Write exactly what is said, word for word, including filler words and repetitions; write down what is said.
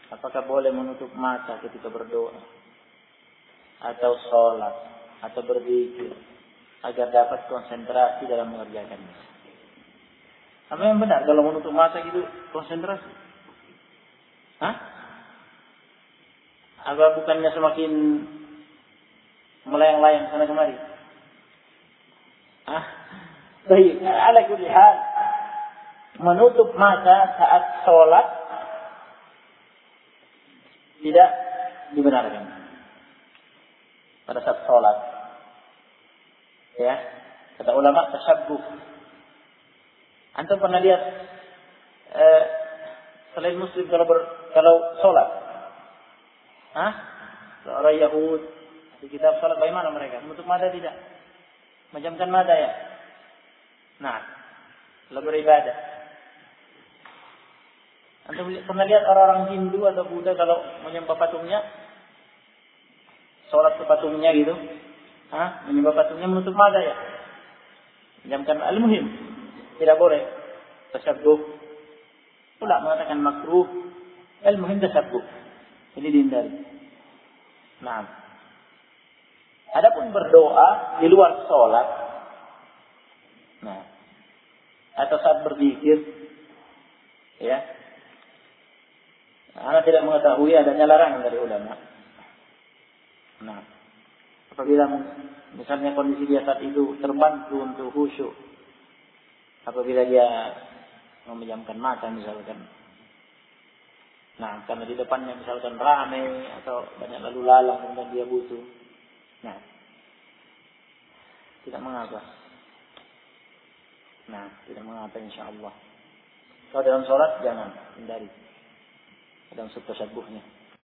Apakah boleh menutup mata ketika berdoa atau sholat atau berzikir agar dapat konsentrasi dalam mengerjakannya? Apa yang benar kalau menutup mata gitu konsentrasi? Hah? Apa bukannya semakin melayang-layang sana kemari? Ah, baik. Ala kulli hal, menutup mata saat sholat tidak dibenarkan. Pada saat sholat, ya, kata ulama tasyabbuh. Antum pernah lihat eh, selain Muslim kalau ber, kalau sholat, ah, orang Yahud di kitab sholat bagaimana mereka? Menutup mata tidak? Menjamkan mata ya. Nah, kalau beribadah, antum pernah lihat orang-orang Hindu atau Buddha kalau menyembah patungnya, sholat ke patungnya gitu, ah, menyembah patungnya menutup mata ya? Menjamkan al-muhim, tidak boleh tasyabbuh. Ulama mengatakan makruh, al-muhim tasyabbuh. Ini dihindari. Nah, adapun berdoa di luar sholat, nah, atau saat berzikir, ya, Anda tidak mengetahui adanya larangan dari ulama. Nah, apabila misalnya kondisi dia saat itu terbantu untuk khusyuk, apabila dia memejamkan mata misalkan, nah karena di depannya misalkan ramai atau banyak lalu lalang kemudian dia butuh, nah tidak mengapa, nah tidak mengapa insya Allah. Kalau dalam sholat jangan hindari dalam tasyabbuhnya.